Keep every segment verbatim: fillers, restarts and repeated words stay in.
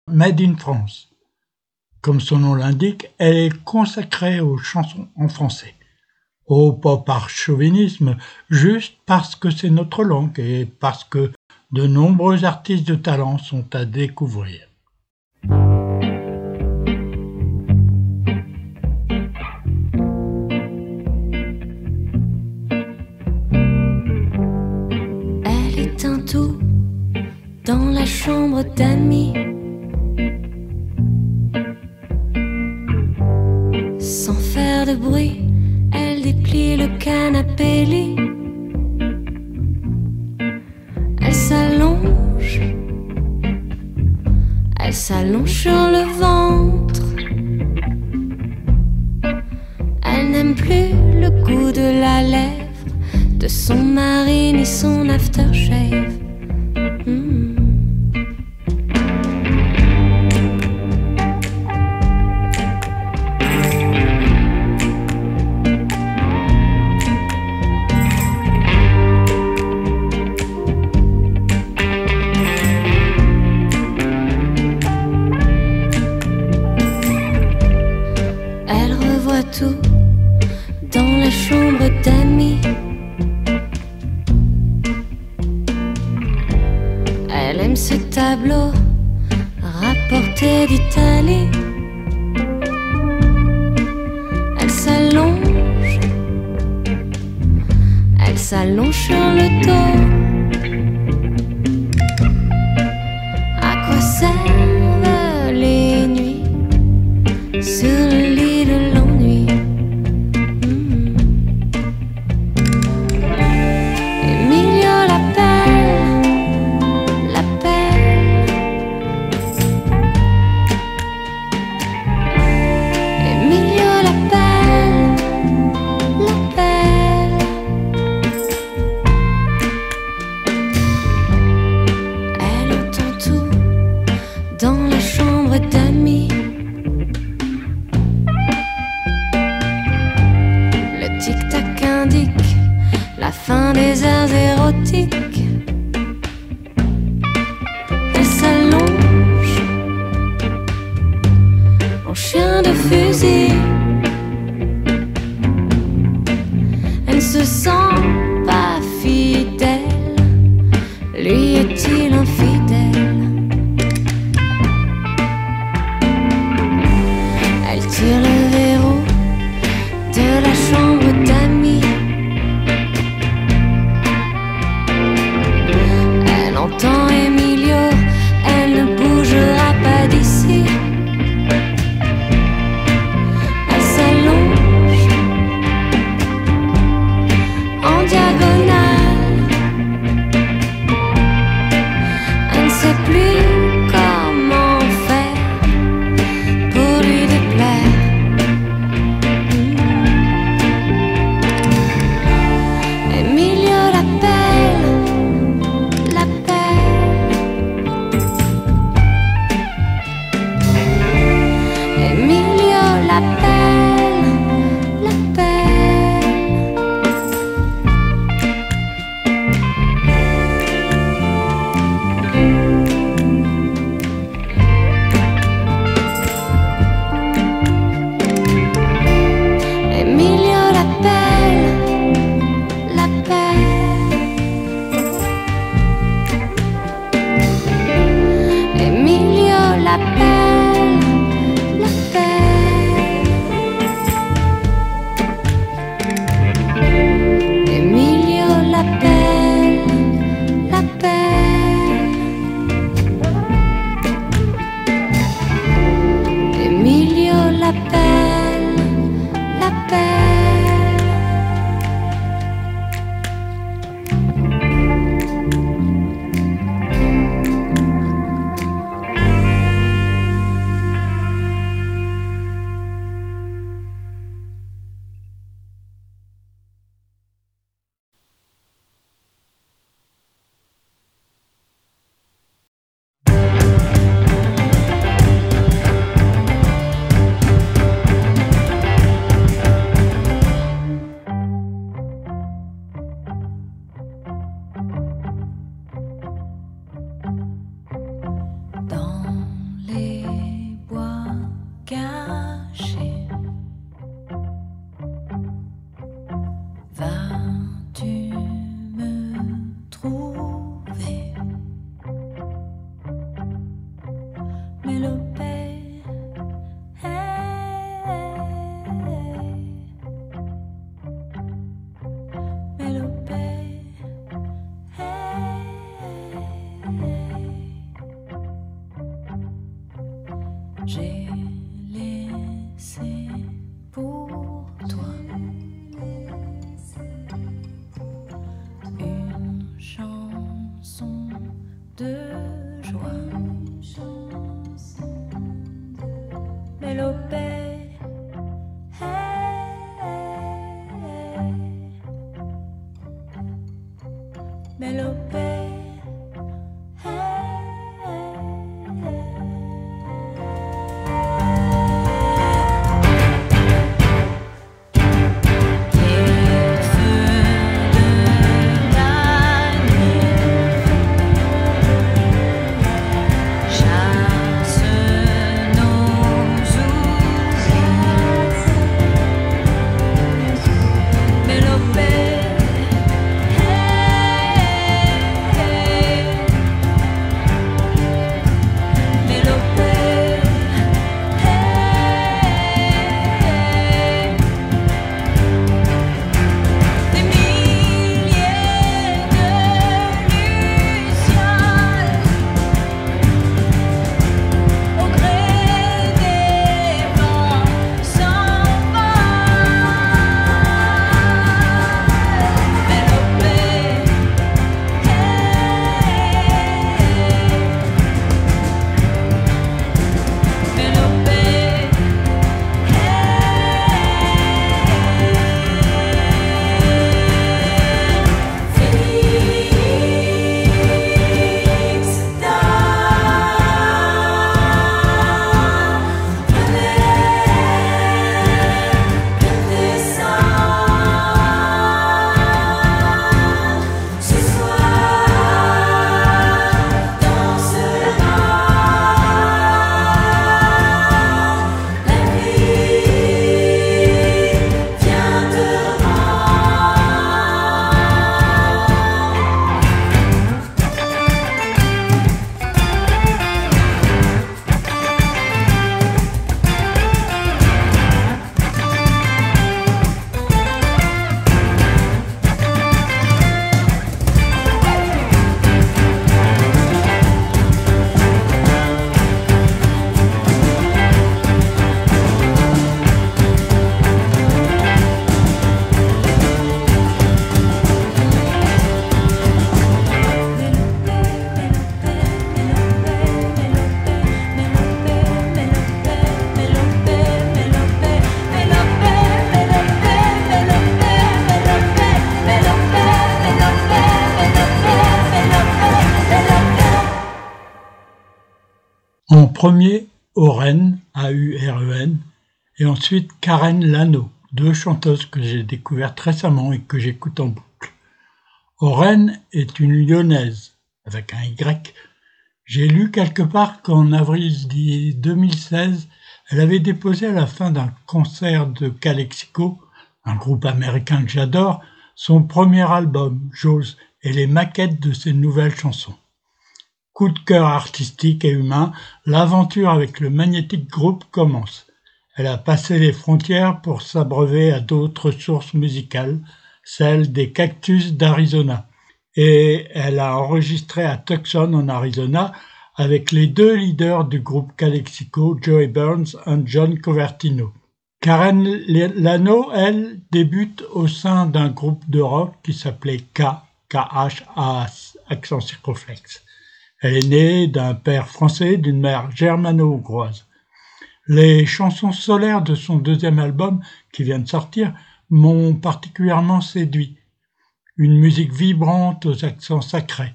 Made in France. Comme son nom l'indique, elle est consacrée aux chansons en français. Oh, pas par chauvinisme, juste parce que c'est notre langue et parce que de nombreux artistes de talent sont à découvrir. Elle éteint tout dans la chambre d'amis. Sans faire de bruit, elle déplie le canapé lit. Elle s'allonge, elle s'allonge sur le ventre. Elle n'aime plus le goût de la lèvre de son mari ni son aftershave. Mmh. Tout dans la chambre d'amis. Elle aime ce tableau rapporté d'Italie. Elle s'allonge, elle s'allonge sur le dos. À quoi servent les nuits sur le lit de l'ennui? La fin des heures érotiques. Elle s'allonge en chien de fusil. Elle ne se sent pas fidèle. Lui est-il infidèle? Elle tire le verrou de la chambre d'amis. Entend Emilio, elle ne bougera pas d'ici. Elle s'allonge en diagonale. Elle ne sait plus comment faire pour lui déplaire. Emilio l'appelle. Mélopée, hey, Mélopée, hey, j'ai laissé pour toi une chanson de joie. Mélopée, hey, Mélopée, En premier, Aurène, A U R E N, et ensuite Karen Lano, deux chanteuses que j'ai découvertes récemment et que j'écoute en boucle. Aurène est une Lyonnaise, avec un Y. J'ai lu quelque part qu'en avril deux mille seize, elle avait déposé à la fin d'un concert de Calexico, un groupe américain que j'adore, son premier album, J'ose, et les maquettes de ses nouvelles chansons. Coup de cœur artistique et humain, l'aventure avec le Magnetic Group commence. Elle a passé les frontières pour s'abreuver à d'autres sources musicales, celles des Cactus d'Arizona. Et elle a enregistré à Tucson en Arizona avec les deux leaders du groupe Calexico, Joey Burns et John Covertino. Karen Lano, elle, débute au sein d'un groupe de rock qui s'appelait K, K H A, accent circonflexe. Elle est née d'un père français et d'une mère germano-hongroise. Les chansons solaires de son deuxième album, qui vient de sortir, m'ont particulièrement séduit. Une musique vibrante aux accents sacrés.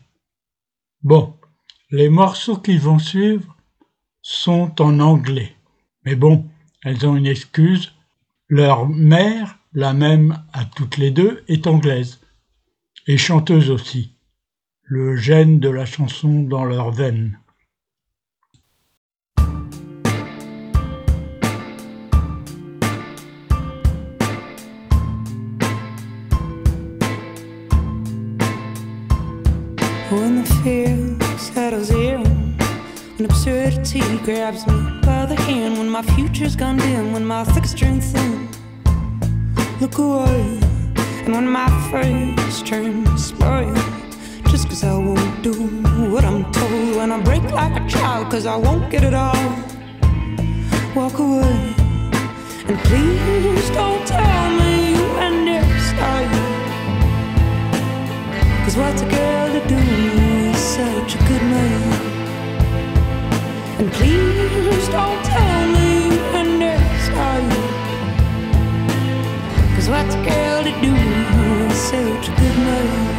Bon, les morceaux qui vont suivre sont en anglais. Mais bon, elles ont une excuse. Leur mère, la même à toutes les deux, est anglaise. Et chanteuse aussi. Le gène de la chanson dans leurs veines. When the fear settles in, when absurdity grabs me by the hand when my future's gone dim, when my thick strength thin. Look away, and when my face turns spoiled, just cause I won't do what I'm told. When I break like a child cause I won't get it all, walk away. And please don't tell me you understand, cause what's a girl to do with such a good man? And please don't tell me you understand, cause what's a girl to do with such a good man?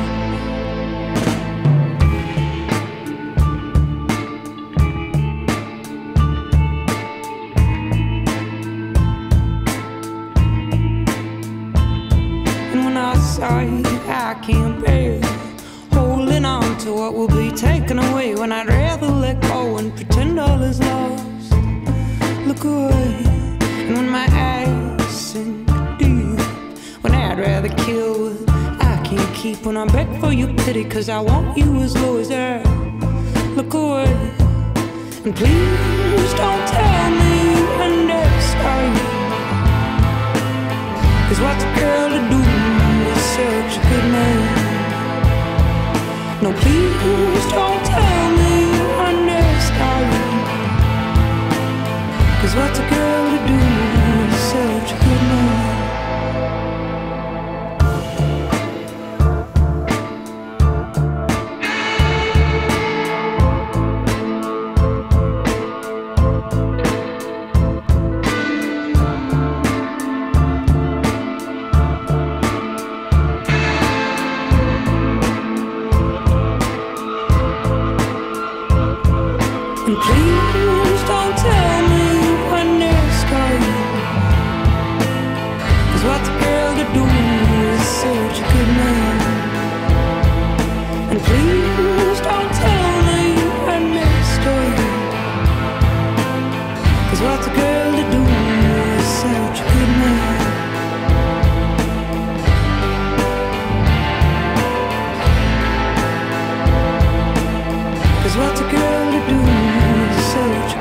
I can't bear holding on to what will be taken away, when I'd rather let go and pretend all is lost. Look away, and when my eyes sink deep, when I'd rather kill what I can't keep, when I beg for your pity cause I want you as low as I. Look away, and please don't tell me you understand, cause what's a girl to do with such a good man? No, please don't tell me you understand, cause what's a girl to do with such a good man? And please don't tell me you understand, cause what's a girl to do with such a good man? And please don't tell me you understand, cause what's a girl to do with such a good man? Cause what's a girl to do with such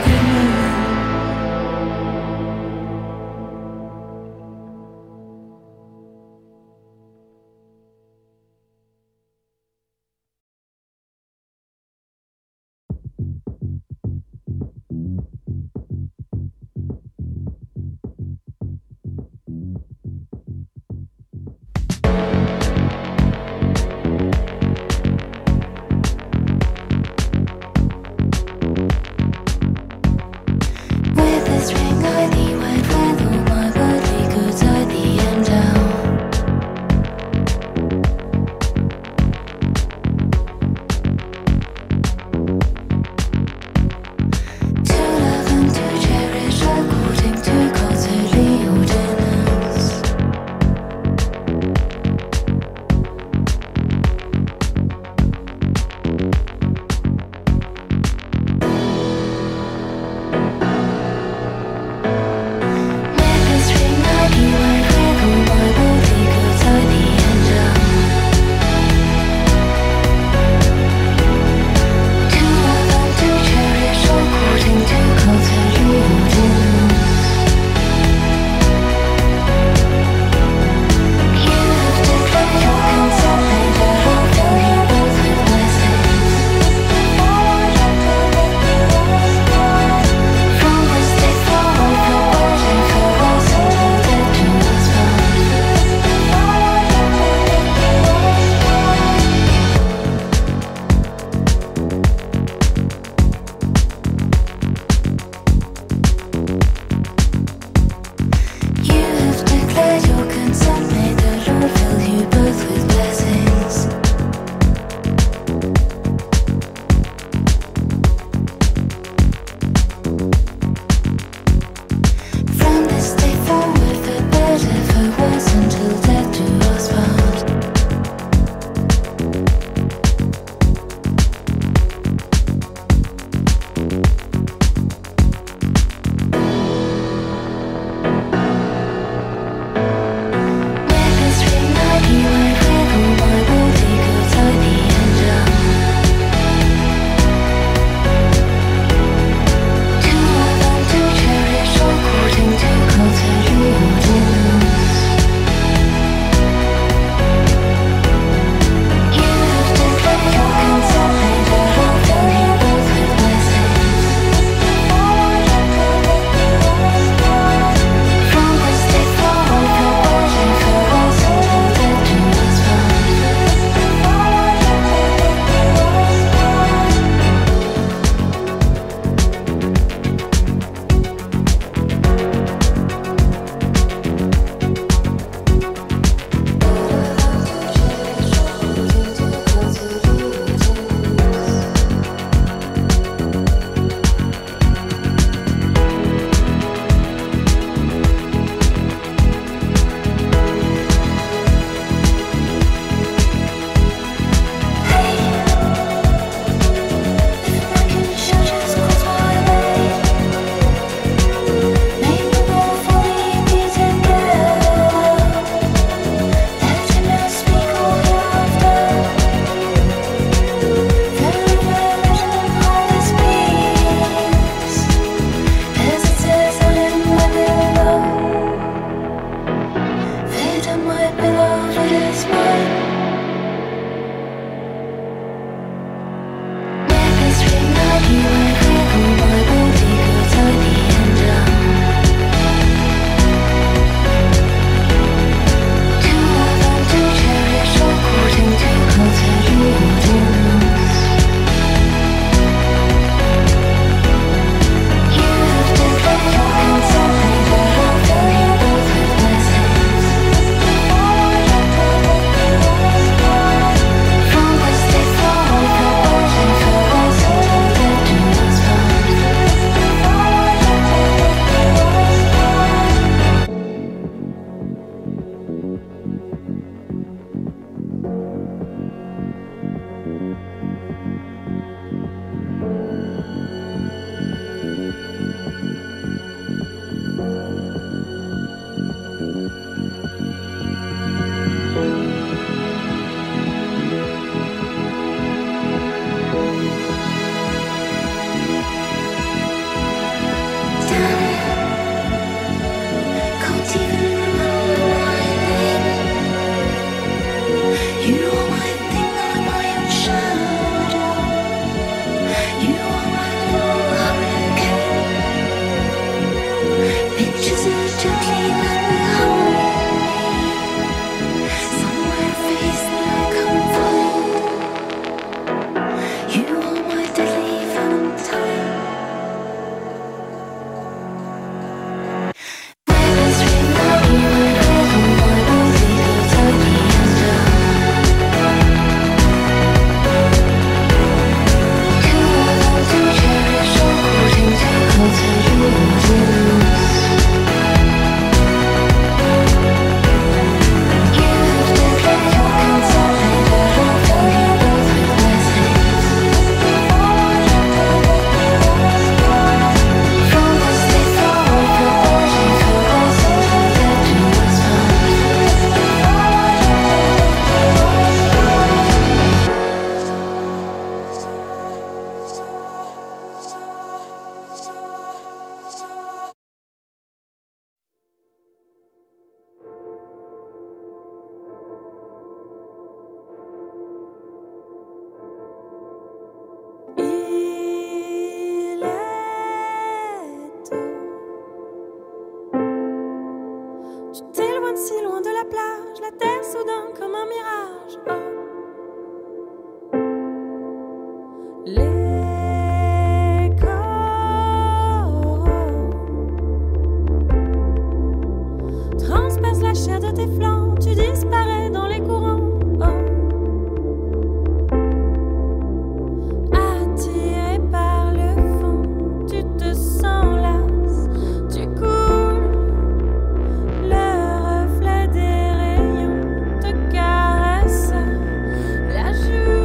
soudain comme un mirage. Oh. Les coraux transpercent la chair de tes flancs, tu disparais dans les courants. Oh. Attiré par le fond, tu te sens lasse, tu coules. Le reflet des rayons te caresse la joue.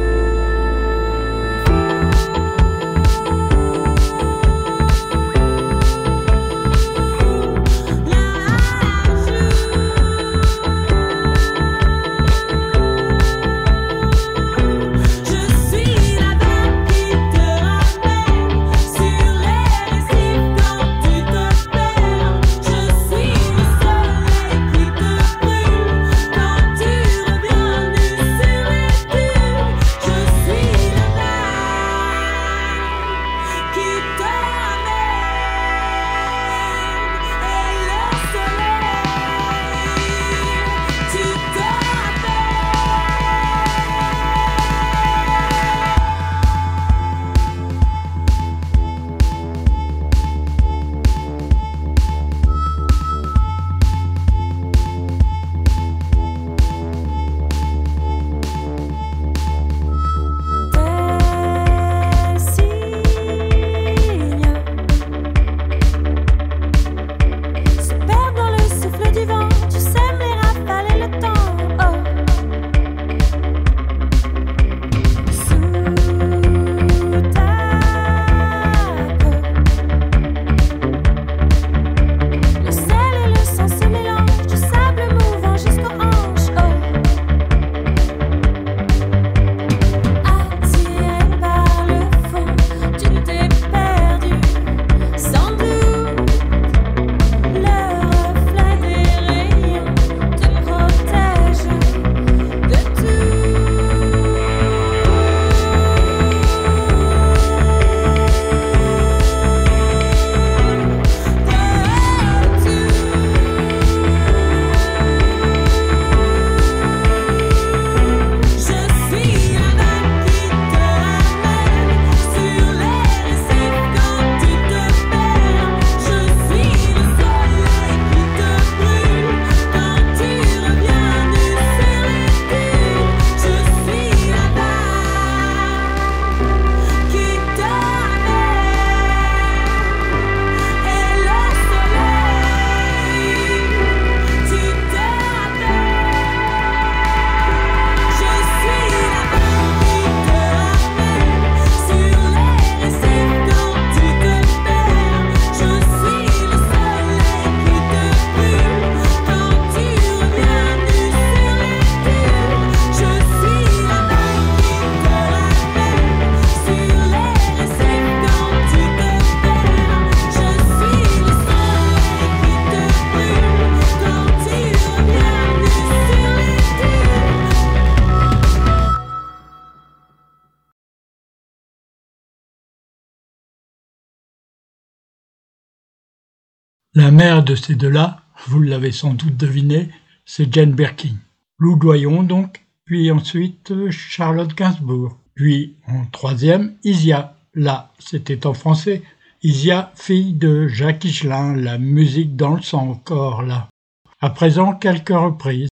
La mère de ces deux-là, vous l'avez sans doute deviné, c'est Jane Birkin. Lou Doyon donc, puis ensuite Charlotte Gainsbourg. Puis en troisième, Isia. Là, c'était en français. Isia, fille de Jacques Higelin, la musique dans le sang encore là. À présent, quelques reprises.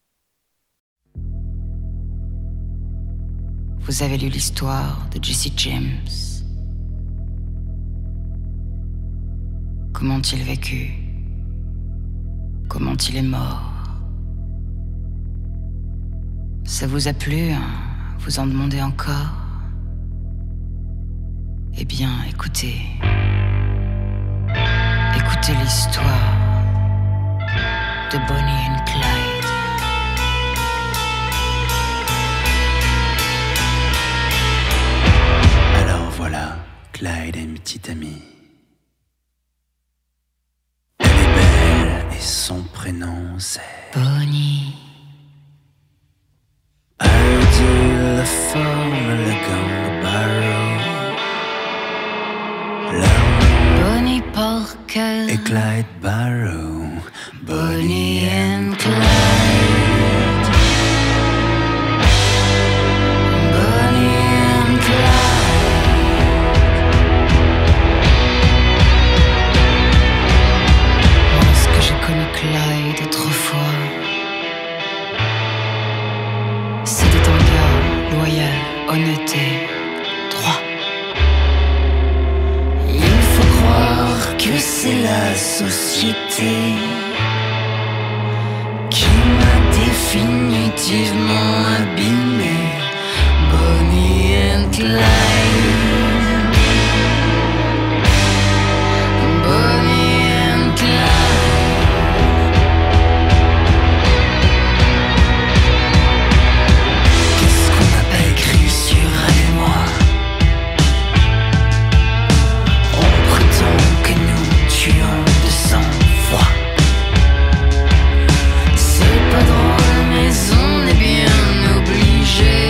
Vous avez lu l'histoire de Jesse James. Comment il vécu? Comment il est mort? Ça vous a plu, hein? Vous en demandez encore? Eh bien, écoutez. Écoutez l'histoire de Bonnie and Clyde. Alors voilà, Clyde a une petite amie. Elle est belle et son prénom c'est Bonnie. Elle dit la forme, le gang barrow. Bonnie Parker et Clyde Barrow. Bonnie and Clyde. c'est la société qui m'a définitivement abîmé. Bonnie and Clyde, Bonnie and Clyde. Qu'est-ce qu'on n'a pas écrit sur elle et moi? On prétend que nous tuons de sang-froid. C'est pas drôle mais on est bien obligé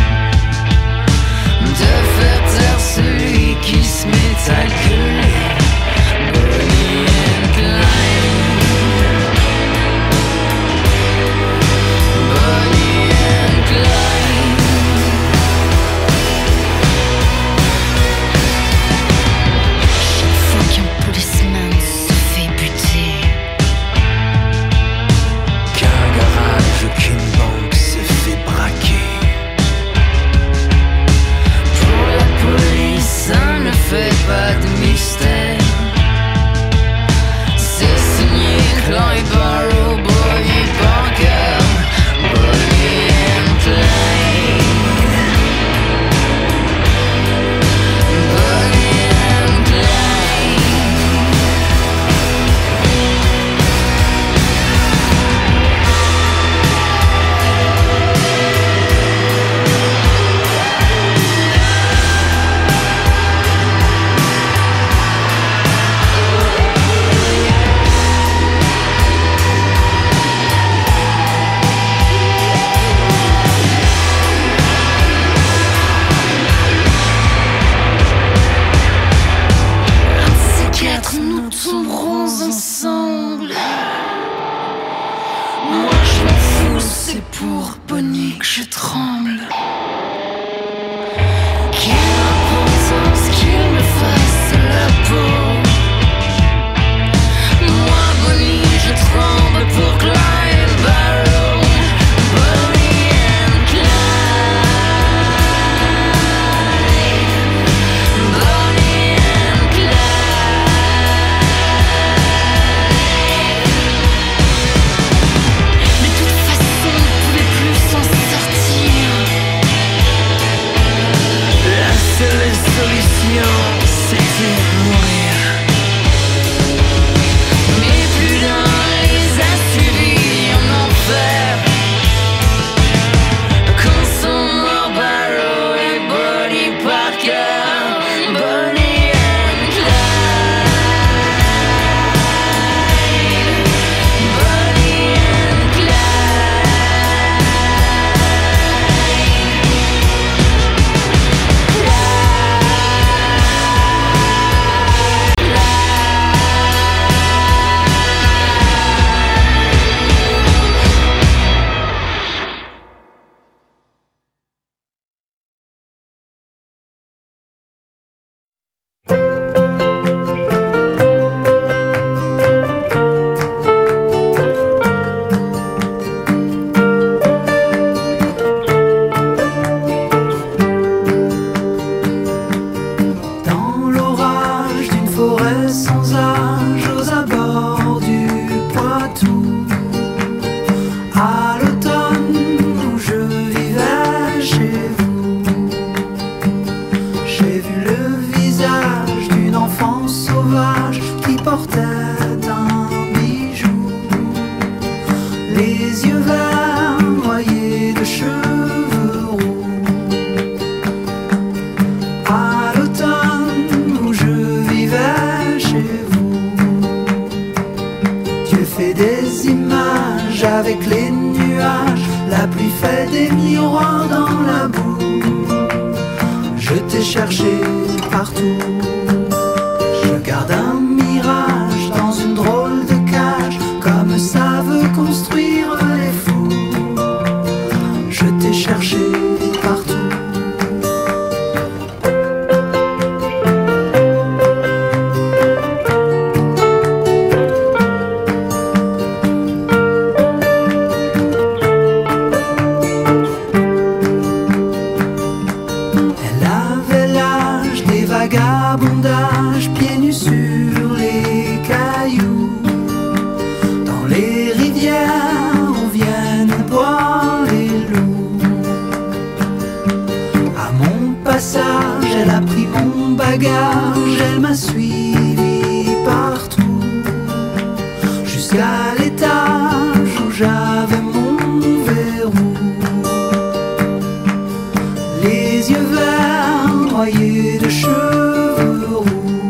de faire taire celui qui se met à gueuler. Bonnie and Clyde, Bonnie and Clyde. Chaque fois qu'un policeman se fait buter, qu'un garage ou qu'une banque se fait braquer, pour la police ça ne fait pas de mystère. C'est signé Clyde Barrow, Bonnie Parker, Bonnie and Clyde, Bonnie and Clyde. Un de ces quatre, nous tomberons ensemble. Moi je m'en fous, c'est pour Bonnie que je tremble. Quelle importance qu'il me fasse la peau. Moi Bonnie je tremble pour Clyde Barrow, Bonnie and Clyde, Bonnie and Clyde. Mais de toute façon on ne pouvait plus s'en sortir. La seule solution c'était mourir. Mais plus d'un les a suivis en enfer. Quand sont morts Barrow et Bonnie Parker, Bonnie and Clyde, Bonnie and Dans l'orage d'une forêt sans âge, aux abords du Poitou, à l'automne où je vivais chez vous, j'ai vu le visage d'une enfant sauvage qui portait un bijou, les yeux verts noyés de cheveux roux. À l'automne où je vivais chez vous, Dieu fait des images avec les nuages, la pluie fait des miroirs dans la boue. Je t'ai cherché partout, je garde un mirage dans une drôle de cage, comme ça veut construire les fous. Je t'ai cherché partout. vagabond noyés de cheveux roux.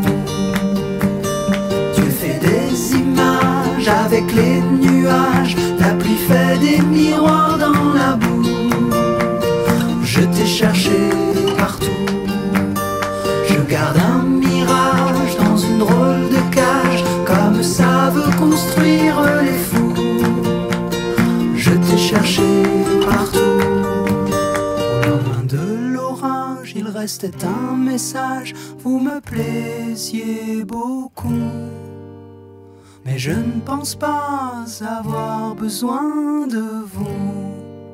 Dieu fait des images avec les nuages, la pluie fait des miroirs dans la boue. Je t'ai cherché partout, je garde un mirage dans une drôle de cage, comme savent construire les fous. Je t'ai cherché partout. Au lendemain de l'orage, il restait un message: vous me plaisiez beaucoup, mais je ne pense pas avoir besoin de vous.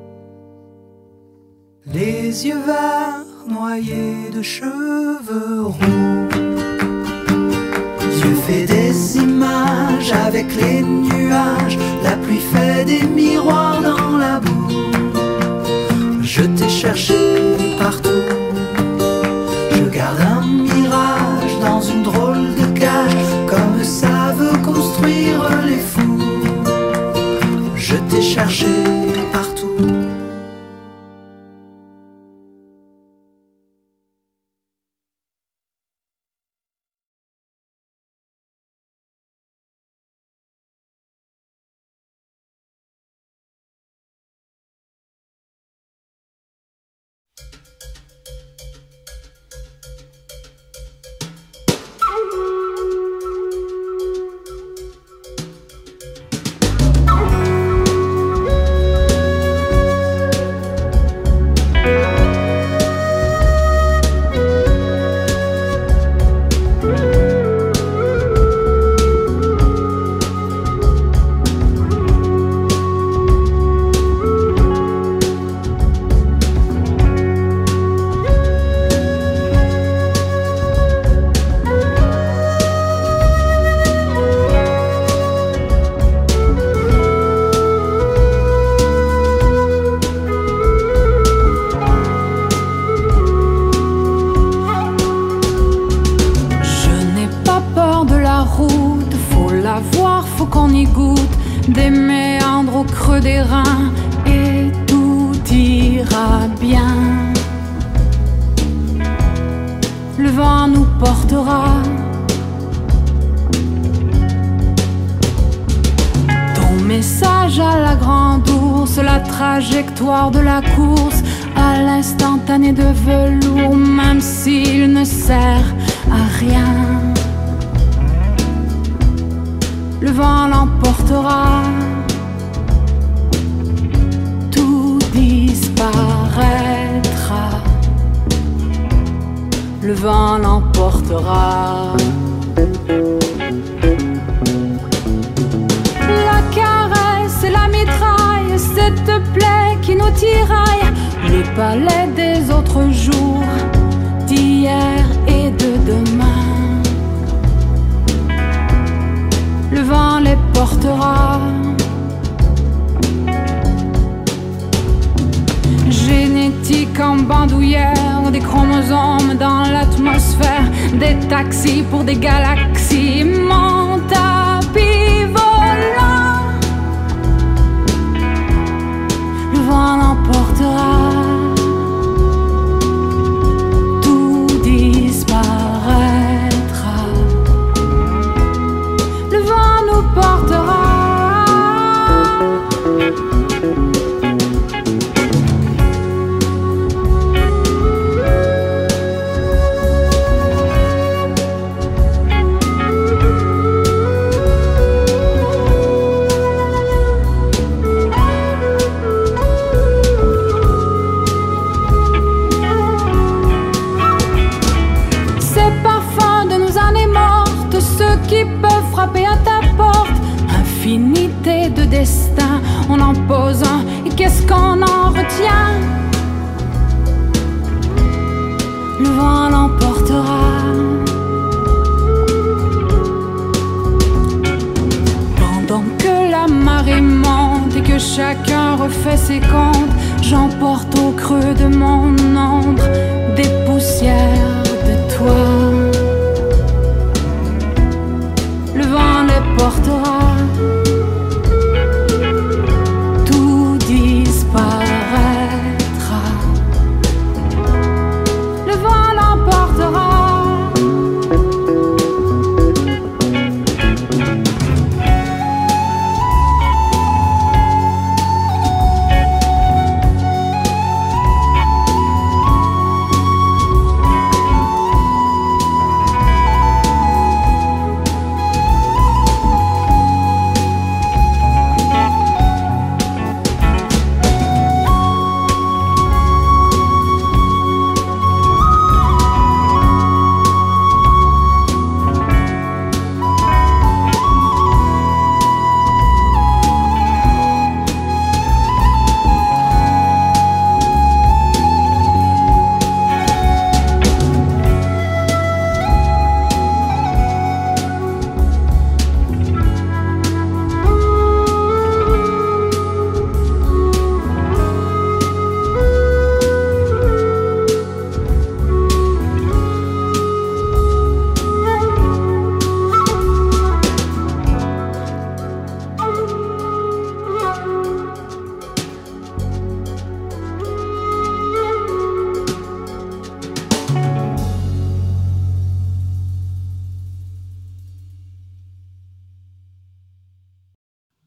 Les yeux verts noyés de cheveux roux. Dieu fait des images avec les nuages, la pluie fait des miroirs dans la boue. Je t'ai cherché partout, je garde un mirage dans une drôle de cage, comme savent construire les fous. Je t'ai cherché partout. Des méandres au creux des reins et tout ira bien. Le vent nous portera. Ton message à la grande ours, la trajectoire de la course, à l'instantané de velours, même s'il ne sert à rien. Le vent l'emportera, tout disparaîtra. Le vent l'emportera. La caresse et la mitraille, cette plaie qui nous tiraille, le palais des autres jours, d'hier et de demain. Le vent les portera. Génétique en bandoulière, des chromosomes dans l'atmosphère, des taxis pour des galaxies, mon tapis volant. Le vent l'emportera. Tout disparaîtra. Le vent nous portera. Infinité de destin, on en pose un, et qu'est-ce qu'on en retient? Le vent l'emportera. Pendant que la marée monte et que chacun refait ses comptes, j'emporte au creux de mon ombre des poussières de toi. Le vent les portera. Disparaîtra. Le vent l'emportera.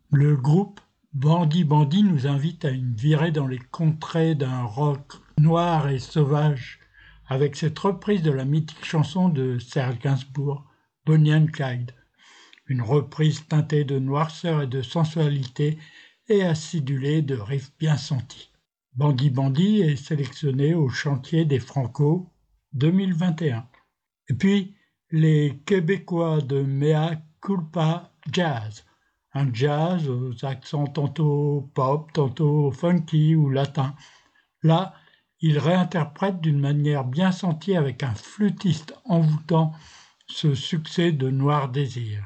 Le groupe Bandit Bandit nous invite à une virée dans les contrées d'un rock noir et sauvage avec cette reprise de la mythique chanson de Serge Gainsbourg, Bonnie and Clyde. Une reprise teintée de noirceur et de sensualité et acidulée de riffs bien sentis. Bandit Bandit est sélectionné au chantier des Franco deux mille vingt et un. Et puis, les Québécois de Mea Culpa Jazz. Un jazz aux accents tantôt pop, tantôt funky ou latin. Là, ils réinterprètent d'une manière bien sentie avec un flûtiste envoûtant ce succès de Noir Désir.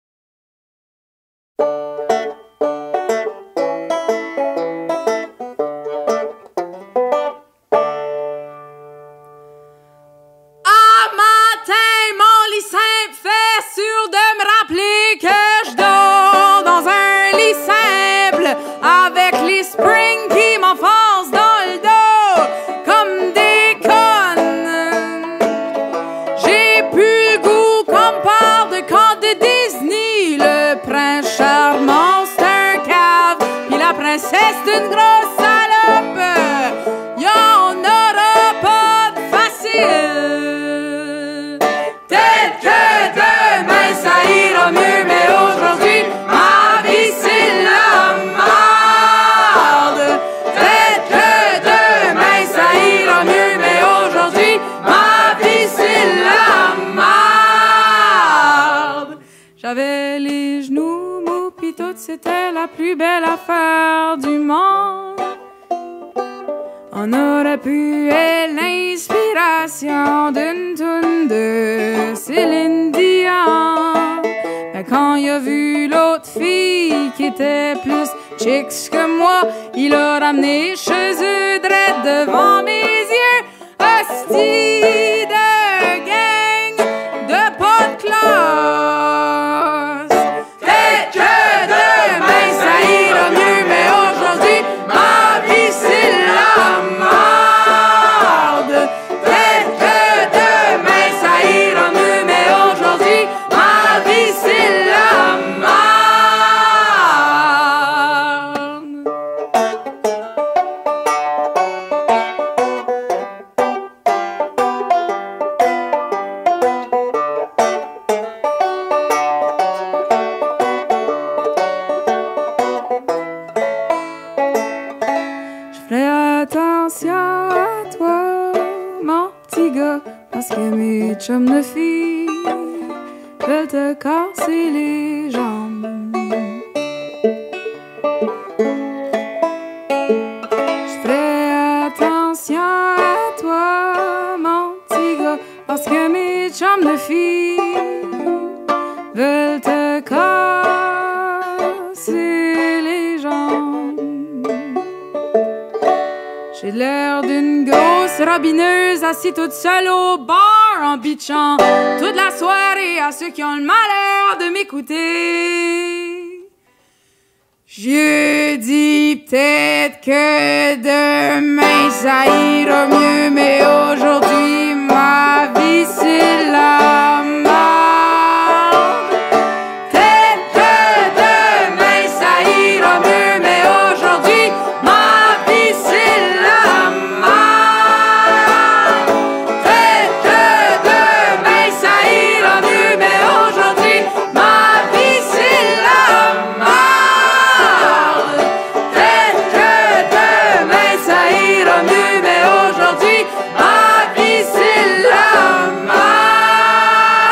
C'était la plus belle affaire du monde. On aurait pu être l'inspiration d'une toune de Céline Dion. Mais quand il a vu l'autre fille qui était plus chicks que moi, il a ramené chez eux drette devant mes yeux. Hostie de gang de pas de classe. Peut-être que demain ça ira mieux, mais aujourd'hui ma vie c'est la merde. Peut-être que demain ça ira mieux, mais aujourd'hui ma vie c'est la chum de fille veulent te casser les jambes. Je ferai attention à toi, mon petit gars, parce que mes chums de fille veulent te casser les jambes. J'ai l'air d'une grosse robineuse assise toute seule au bar en bitchant toute la soirée à ceux qui ont le malheur de m'écouter. Je dis peut-être que demain ça ira mieux, mais aujourd'hui ma vie c'est la merde. Peut-être que demain ça ira mieux, mais aujourd'hui ma vie c'est la merde. Peut-être que demain ça ira mieux, mais aujourd'hui ma vie c'est la merde. Peut-être que demain ça ira mieux, mais aujourd'hui ma vie c'est la merde.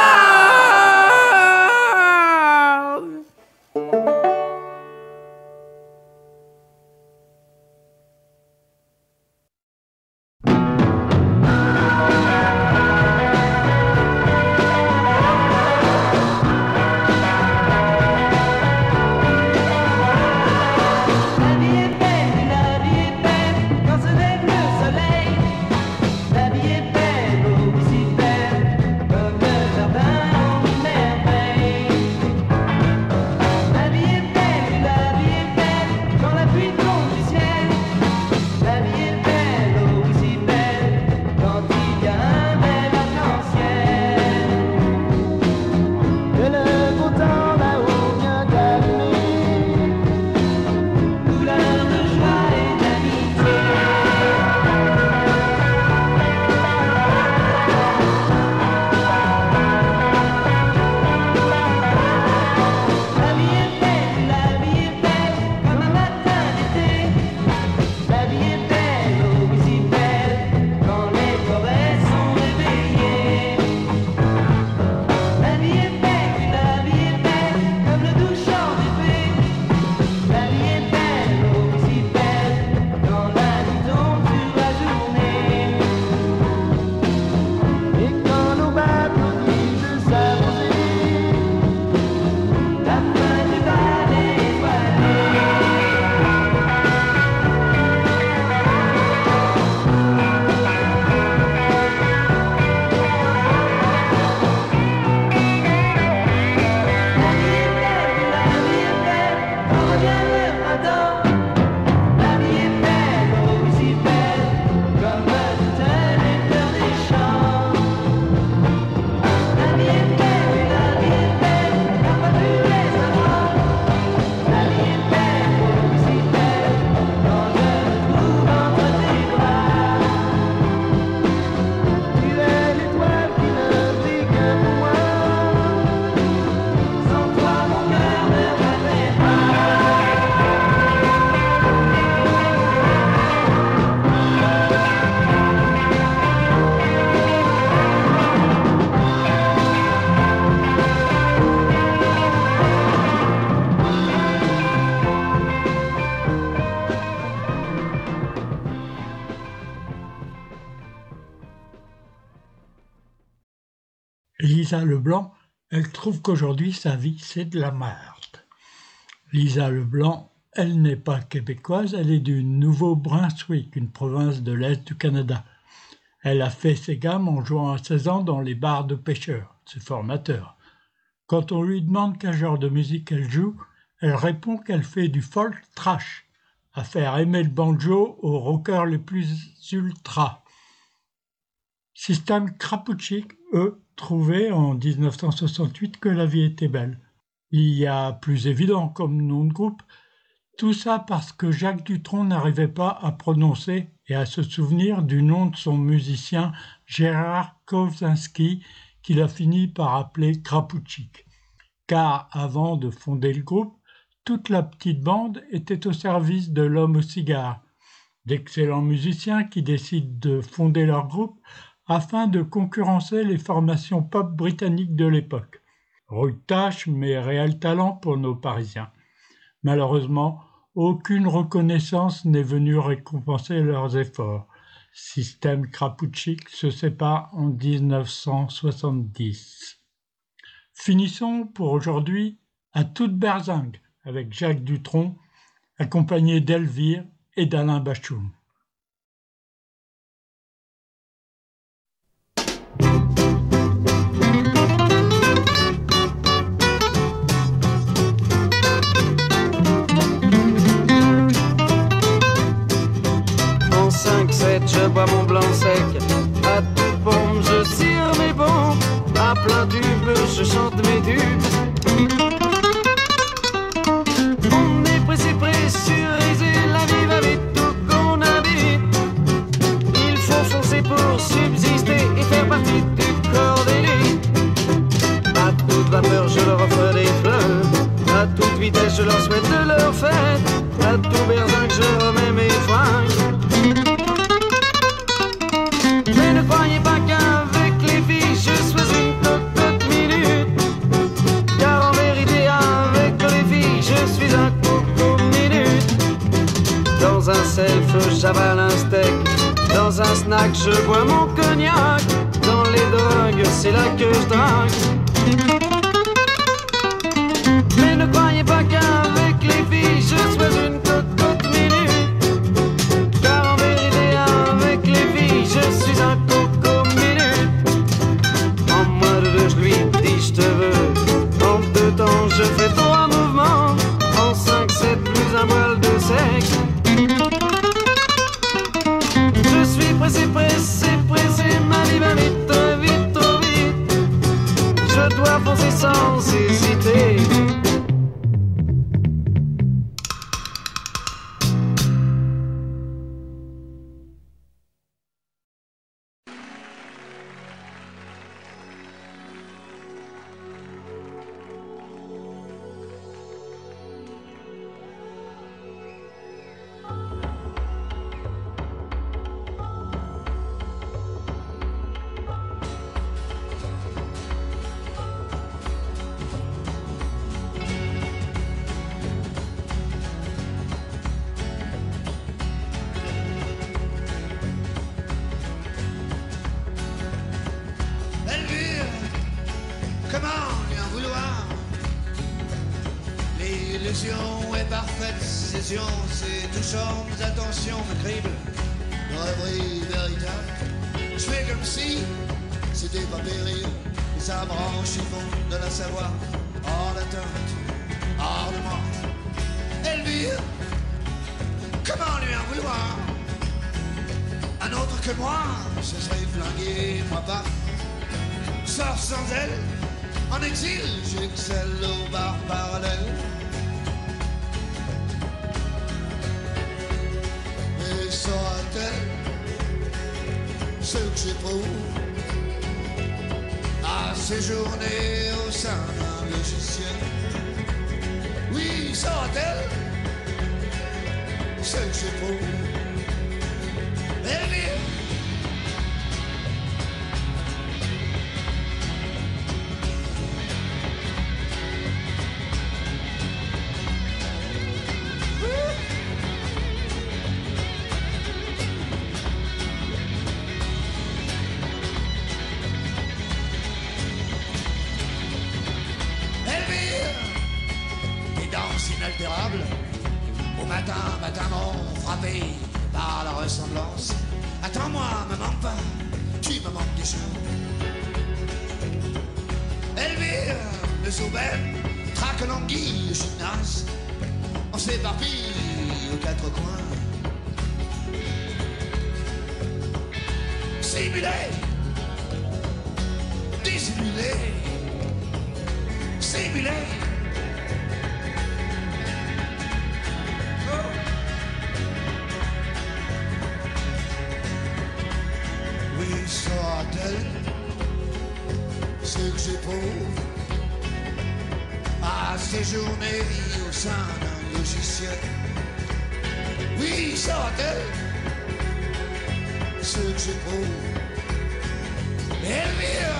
Lisa Leblanc, elle trouve qu'aujourd'hui sa vie c'est de la merde. Lisa Leblanc, elle n'est pas québécoise, elle est du Nouveau-Brunswick, une province de l'Est du Canada. Elle a fait ses gammes en jouant à seize ans dans les bars de pêcheurs, c'est formateur. Quand on lui demande quel genre de musique elle joue, elle répond qu'elle fait du folk trash, à faire aimer le banjo aux rockers les plus ultra. Système Krapoutchik, eux, trouvaient en dix-neuf cent soixante-huit que la vie était belle. Il y a plus évident comme nom de groupe, tout ça parce que Jacques Dutronc n'arrivait pas à prononcer et à se souvenir du nom de son musicien Gérard Kowzinski qu'il a fini par appeler Krapoutchik. Car avant de fonder le groupe, toute la petite bande était au service de l'homme au cigare, d'excellents musiciens qui décident de fonder leur groupe afin de concurrencer les formations pop britanniques de l'époque. Rude tâche, mais réel talent pour nos Parisiens. Malheureusement, aucune reconnaissance n'est venue récompenser leurs efforts. Système Krapoutchik se sépare en dix-neuf cent soixante-dix. Finissons pour aujourd'hui à toute berzingue avec Jacques Dutronc, accompagné d'Elvire et d'Alain Bashung. cinq sept, je bois mon blanc sec. À toute pompe, je cire mes pompes. À plein tube, je chante mes tubes. On est pressé, pressurisé, la vie va vite, tout qu'on habite. Il faut foncer pour subsister et faire partie du corps d'élite. À toute vapeur, je leur offre des fleurs. À toute vitesse, je leur souhaite de leur fête. À tout berzingue, je remets mes fringues. Mais ne croyez pas qu'avec les filles je sois une cocotte minute. Car en vérité avec les filles je suis un coco minute. Dans un self j'avale un steak. Dans un snack je bois mon cognac. Dans les drogues c'est là que je drague. Mais ne croyez pas qu'avec les filles je sois une cocotte minute. Car en vérité avec les filles je suis un coco minute. En moins de deux je lui dis je te veux. En deux temps je fais trois mouvements. En cinq sept plus un voile de sec. Je suis pressé, pressé, pressé. Ma vie va vite, trop vite, trop vite. Je dois foncer sans hésiter. C'est touchant, mes attentions me criblent. Une rêverie véritable. Je fais comme si c'était pas péril. Et ça branche au fond de la savoir. Hors d'atteinte, hors de moi. Elvire, comment lui en vouloir? Un autre que moi, ce serait flingué, moi pas. Sors sans elle, en exil, j'excelle au bar parallèle. Saura-t-elle ce que j'éprouve à séjourner au sein d'un logiciel? Oui, saura-t-elle ce que j'éprouve? Elvire, silence inaltérable. Au matin, bâtiment frappé par la ressemblance. Attends-moi, me manque pas, tu me manques déjà. Elvire, le Saubel, traque l'anguille, le gymnase. On s'éparpille aux quatre coins. Simulé, dissimulé, simulé. Oh. Oui, saura-t-elle ce que j'éprouve à séjourner au sein d'un logiciel? Oui, saura-t-elle ce que j'éprouve? Elvire,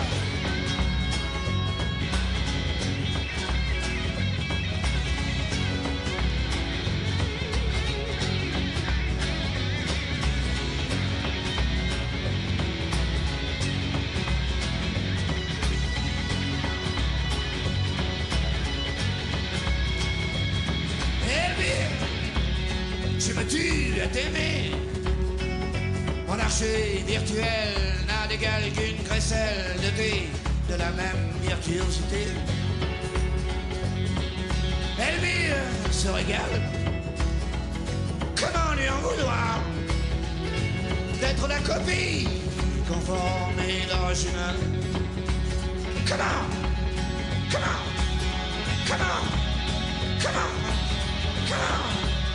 je me tue à t'aimer. Mon archer virtuel n'a d'égal qu'une crécelle dotée de la même virtuosité. Elvire se régale. Comment lui en vouloir d'être la copie conformée de l'original? Comment? Comment? Comment? Comment? Comment?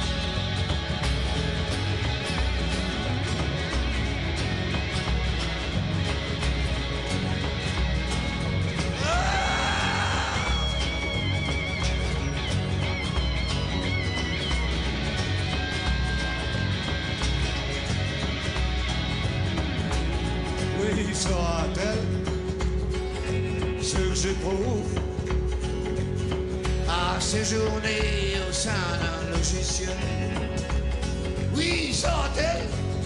Oui, saura-t-elle ce que j'éprouve à séjourner au sein d'un logiciel? Oui, saura-t-elle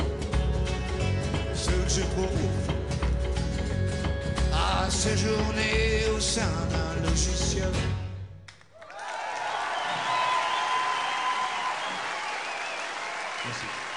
ce que j'éprouve à séjourner au sein d'un logiciel? Merci.